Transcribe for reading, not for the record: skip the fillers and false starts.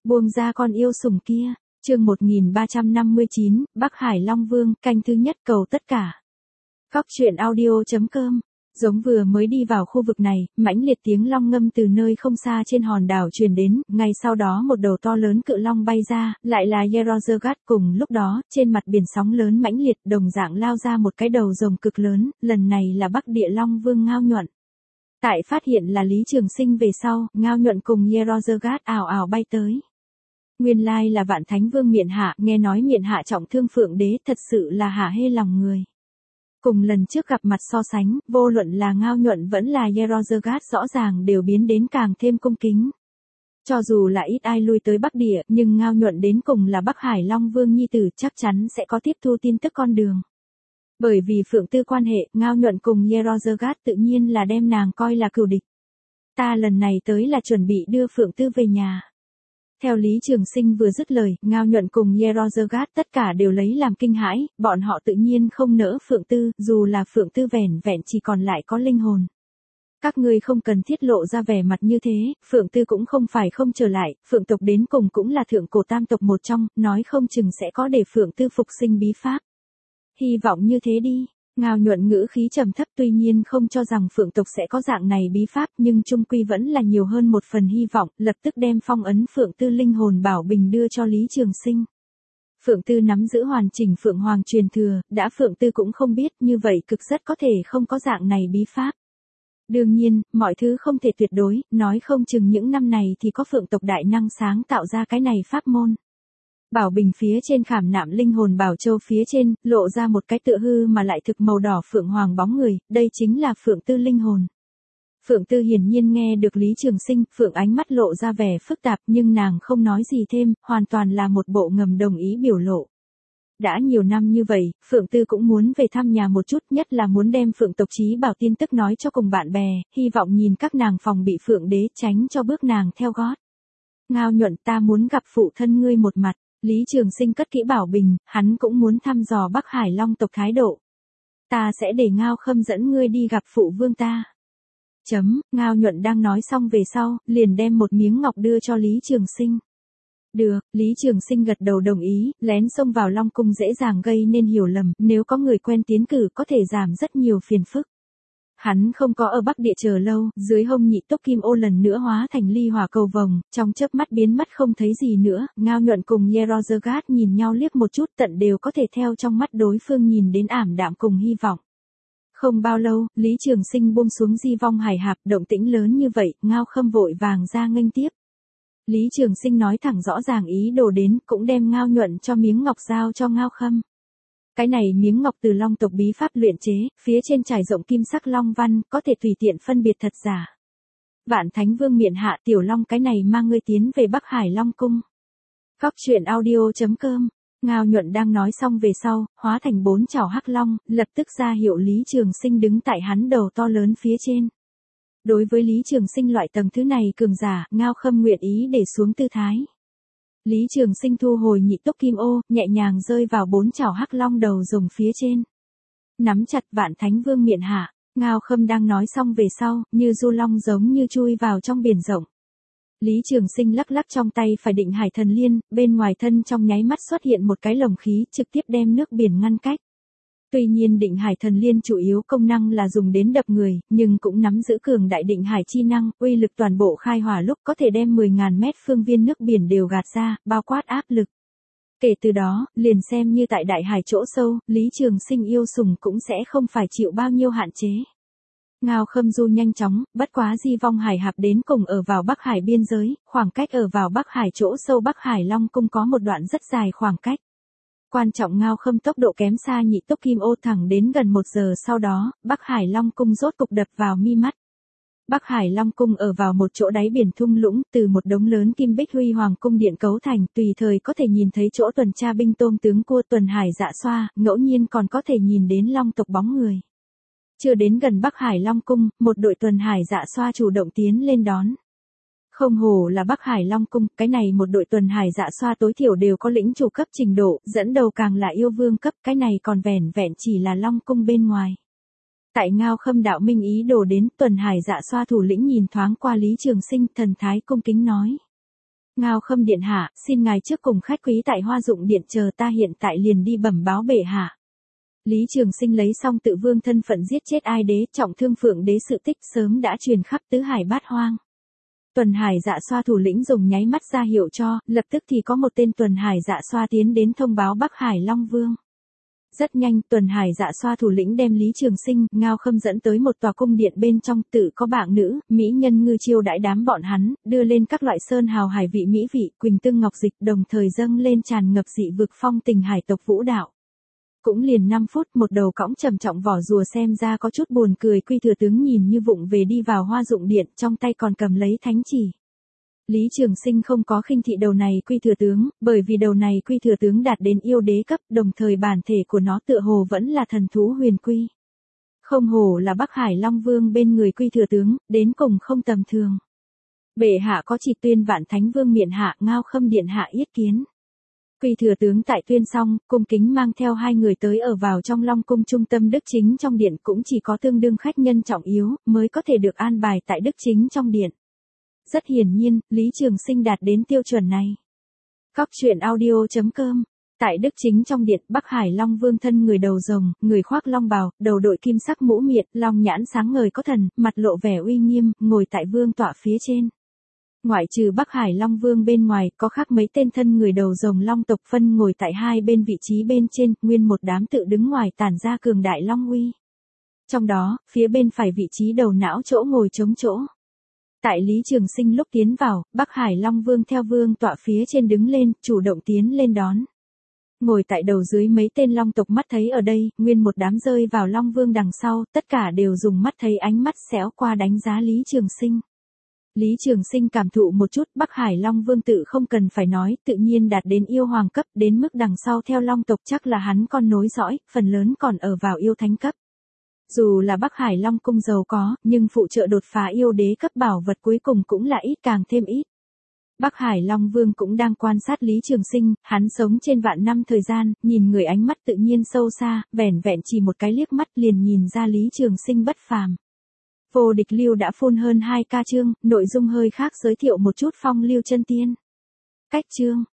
Buông ra con yêu sủng kia. Chương 1359, Bắc Hải Long Vương, canh thứ nhất, cầu tất cả. Cóc truyện audio.com. Giống vừa mới đi vào khu vực này, mãnh liệt tiếng long ngâm từ nơi không xa trên hòn đảo truyền đến, ngay sau đó một đầu to lớn cự long bay ra, lại là Yerozegat. Cùng lúc đó, trên mặt biển sóng lớn mãnh liệt đồng dạng lao ra một cái đầu rồng cực lớn, lần này là Bắc Địa Long Vương Ngao Nhuận. Tại phát hiện là Lý Trường Sinh về sau, Ngao Nhuận cùng Yerozegat ào ào bay tới. Nguyên lai là Vạn Thánh Vương Miện Hạ, nghe nói Miện Hạ trọng thương Phượng Đế, thật sự là hả hê lòng người. Cùng lần trước gặp mặt so sánh, vô luận là Ngao Nhuận vẫn là Yerozegat rõ ràng đều biến đến càng thêm cung kính. Cho dù là ít ai lui tới Bắc Địa, nhưng Ngao Nhuận đến cùng là Bắc Hải Long Vương nhi tử, chắc chắn sẽ có tiếp thu tin tức con đường. Bởi vì Phượng Tư quan hệ, Ngao Nhuận cùng Yerozegat tự nhiên là đem nàng coi là cừu địch. Ta lần này tới là chuẩn bị đưa Phượng Tư về nhà. Theo Lý Trường Sinh vừa dứt lời, Ngao Nhuận cùng Yerozegat tất cả đều lấy làm kinh hãi, bọn họ tự nhiên không nỡ Phượng Tư, dù là Phượng Tư vẻn vẹn chỉ còn lại có linh hồn. Các ngươi không cần thiết lộ ra vẻ mặt như thế, Phượng Tư cũng không phải không trở lại, Phượng tộc đến cùng cũng là thượng cổ tam tộc một trong, nói không chừng sẽ có để Phượng Tư phục sinh bí pháp. Hy vọng như thế đi. Ngao Nhuận ngữ khí trầm thấp, tuy nhiên không cho rằng Phượng tộc sẽ có dạng này bí pháp, nhưng chung quy vẫn là nhiều hơn một phần hy vọng, lập tức đem phong ấn Phượng Tư linh hồn bảo bình đưa cho Lý Trường Sinh. Phượng Tư nắm giữ hoàn chỉnh Phượng Hoàng truyền thừa, đã Phượng Tư cũng không biết, như vậy cực rất có thể không có dạng này bí pháp. Đương nhiên, mọi thứ không thể tuyệt đối, nói không chừng những năm này thì có Phượng tộc đại năng sáng tạo ra cái này pháp môn. Bảo bình phía trên khảm nạm linh hồn bảo châu phía trên, lộ ra một cái tựa hư mà lại thực màu đỏ Phượng Hoàng bóng người, đây chính là Phượng Tư linh hồn. Phượng Tư hiển nhiên nghe được Lý Trường Sinh, Phượng ánh mắt lộ ra vẻ phức tạp nhưng nàng không nói gì thêm, hoàn toàn là một bộ ngầm đồng ý biểu lộ. Đã nhiều năm như vậy, Phượng Tư cũng muốn về thăm nhà một chút, nhất là muốn đem Phượng tộc chí bảo tin tức nói cho cùng bạn bè, hy vọng nhìn các nàng phòng bị Phượng Đế, tránh cho bước nàng theo gót. Ngao Nhuận, ta muốn gặp phụ thân ngươi một mặt. Lý Trường Sinh cất kỹ bảo bình, hắn cũng muốn thăm dò Bắc Hải Long tộc thái độ. Ta sẽ để Ngao Khâm dẫn ngươi đi gặp phụ vương ta. Ngao Nhuận đang nói xong về sau, liền đem một miếng ngọc đưa cho Lý Trường Sinh. Được, Lý Trường Sinh gật đầu đồng ý, lén xông vào Long Cung dễ dàng gây nên hiểu lầm, nếu có người quen tiến cử có thể giảm rất nhiều phiền phức. Hắn không có ở Bắc Địa chờ lâu, dưới hông nhị tốc kim ô lần nữa hóa thành ly hỏa cầu vồng, trong chớp mắt biến mất không thấy gì nữa, Ngao Nhuận cùng Yerozegat nhìn nhau liếc một chút, tận đều có thể theo trong mắt đối phương nhìn đến ảm đạm cùng hy vọng. Không bao lâu, Lý Trường Sinh buông xuống Di Vong Hải Hạp, động tĩnh lớn như vậy, Ngao Khâm vội vàng ra nghênh tiếp. Lý Trường Sinh nói thẳng rõ ràng ý đồ đến, cũng đem Ngao Nhuận cho miếng ngọc giao cho Ngao Khâm. Cái này miếng ngọc từ long tộc bí pháp luyện chế, phía trên trải rộng kim sắc long văn, có thể tùy tiện phân biệt thật giả. Vạn Thánh Vương Miện Hạ, tiểu long, cái này mang ngươi tiến về Bắc Hải Long Cung. Cóc truyện audio.com. Ngao Nhuận đang nói xong về sau, hóa thành 4 chảo hắc long, lập tức ra hiệu Lý Trường Sinh đứng tại hắn đầu to lớn phía trên. Đối với Lý Trường Sinh loại tầng thứ này cường giả, Ngao Khâm nguyện ý để xuống tư thái. Lý Trường Sinh thu hồi nhị tốc kim ô, nhẹ nhàng rơi vào 4 chảo hắc long đầu rồng phía trên. Nắm chặt Vạn Thánh Vương Miện Hạ, Ngao Khâm đang nói xong về sau, như du long giống như chui vào trong biển rộng. Lý Trường Sinh lắc lắc trong tay phải Định Hải Thần Liên, bên ngoài thân trong nháy mắt xuất hiện một cái lồng khí, trực tiếp đem nước biển ngăn cách. Tuy nhiên Định Hải Thần Liên chủ yếu công năng là dùng đến đập người, nhưng cũng nắm giữ cường đại định hải chi năng, uy lực toàn bộ khai hỏa lúc có thể đem 10.000 mét phương viên nước biển đều gạt ra, bao quát áp lực. Kể từ đó, liền xem như tại đại hải chỗ sâu, Lý Trường Sinh yêu sủng cũng sẽ không phải chịu bao nhiêu hạn chế. Ngao Khâm du nhanh chóng, bất quá Di Vong Hải Hạp đến cùng ở vào Bắc Hải biên giới, khoảng cách ở vào Bắc Hải chỗ sâu Bắc Hải Long Cung có một đoạn rất dài khoảng cách. Quan trọng Ngao Khâm tốc độ kém xa nhị tốc kim ô, thẳng đến gần 1 giờ sau đó, Bắc Hải Long Cung rốt cục đập vào mi mắt. Bắc Hải Long Cung ở vào một chỗ đáy biển thung lũng, từ một đống lớn kim bích huy hoàng cung điện cấu thành, tùy thời có thể nhìn thấy chỗ tuần tra binh tôm tướng cua tuần hải dạ xoa, ngẫu nhiên còn có thể nhìn đến long tộc bóng người. Chưa đến gần Bắc Hải Long Cung, một đội tuần hải dạ xoa chủ động tiến lên đón. Không hổ là Bắc Hải Long Cung, cái này một đội tuần hải dạ xoa tối thiểu đều có lĩnh chủ cấp trình độ, dẫn đầu càng là yêu vương cấp, cái này còn vẻn vẹn chỉ là Long Cung bên ngoài. Tại Ngao Khâm đạo minh ý đồ đến, tuần hải dạ xoa thủ lĩnh nhìn thoáng qua Lý Trường Sinh, thần thái cung kính nói. Ngao Khâm điện hạ, xin ngài trước cùng khách quý tại Hoa Dụng điện chờ ta hiện tại liền đi bẩm báo bệ hạ. Lý Trường Sinh lấy xong tự vương thân phận giết chết ai đế, trọng thương Phượng đế sự tích sớm đã truyền khắp tứ hải bát hoang. Tuần Hải Dạ Xoa thủ lĩnh dùng nháy mắt ra hiệu cho, lập tức thì có một tên Tuần Hải Dạ Xoa tiến đến thông báo Bắc Hải Long Vương. Rất nhanh, Tuần Hải Dạ Xoa thủ lĩnh đem Lý Trường Sinh, Ngao Khâm dẫn tới một tòa cung điện bên trong, tự có bảng nữ, mỹ nhân ngư chiêu đãi đám bọn hắn, đưa lên các loại sơn hào hải vị mỹ vị, quỳnh tương ngọc dịch, đồng thời dâng lên tràn ngập dị vực phong tình hải tộc vũ đạo. Cũng liền 5 phút, một đầu cõng trầm trọng vỏ rùa xem ra có chút buồn cười Quy Thừa Tướng nhìn như vụng về đi vào Hoa Dụng điện, trong tay còn cầm lấy thánh chỉ. Lý Trường Sinh không có khinh thị đầu này Quy Thừa Tướng, bởi vì đầu này Quy Thừa Tướng đạt đến yêu đế cấp, đồng thời bản thể của nó tựa hồ vẫn là thần thú huyền quy. Không hổ là Bắc Hải Long Vương bên người Quy Thừa Tướng, đến cùng không tầm thường. Bệ hạ có chỉ tuyên Vạn Thánh Vương miện hạ, Ngao Khâm điện hạ yết kiến. Quy Thừa Tướng tại tuyên xong, cung kính mang theo hai người tới ở vào trong Long Cung trung tâm đức chính trong điện, cũng chỉ có tương đương khách nhân trọng yếu, mới có thể được an bài tại đức chính trong điện. Rất hiển nhiên, Lý Trường Sinh đạt đến tiêu chuẩn này. Cóc truyện audio.com. Tại đức chính trong điện, Bắc Hải Long Vương thân người đầu rồng, người khoác long bào, đầu đội kim sắc mũ miện, long nhãn sáng ngời có thần, mặt lộ vẻ uy nghiêm, ngồi tại vương tọa phía trên. Ngoại trừ Bắc Hải Long Vương bên ngoài, có khác mấy tên thân người đầu rồng long tộc phân ngồi tại hai bên vị trí bên trên, nguyên một đám tự đứng ngoài tản ra cường đại long uy. Trong đó, phía bên phải vị trí đầu não chỗ ngồi trống chỗ. Tại Lý Trường Sinh lúc tiến vào, Bắc Hải Long Vương theo vương tọa phía trên đứng lên, chủ động tiến lên đón. Ngồi tại đầu dưới mấy tên long tộc mắt thấy ở đây, nguyên một đám rơi vào Long Vương đằng sau, tất cả đều dùng mắt thấy ánh mắt xéo qua đánh giá Lý Trường Sinh. Lý Trường Sinh cảm thụ một chút, Bắc Hải Long Vương tự không cần phải nói, tự nhiên đạt đến yêu hoàng cấp, đến mức đằng sau theo long tộc chắc là hắn con nối dõi, phần lớn còn ở vào yêu thánh cấp. Dù là Bắc Hải Long Cung giàu có, nhưng phụ trợ đột phá yêu đế cấp bảo vật cuối cùng cũng là ít càng thêm ít. Bắc Hải Long Vương cũng đang quan sát Lý Trường Sinh, hắn sống trên vạn năm thời gian, nhìn người ánh mắt tự nhiên sâu xa, vẻn vẹn chỉ một cái liếc mắt liền nhìn ra Lý Trường Sinh bất phàm. Vô Địch Lưu đã phun hơn 2K chương, nội dung hơi khác giới thiệu một chút Phong Lưu chân tiên. Cách chương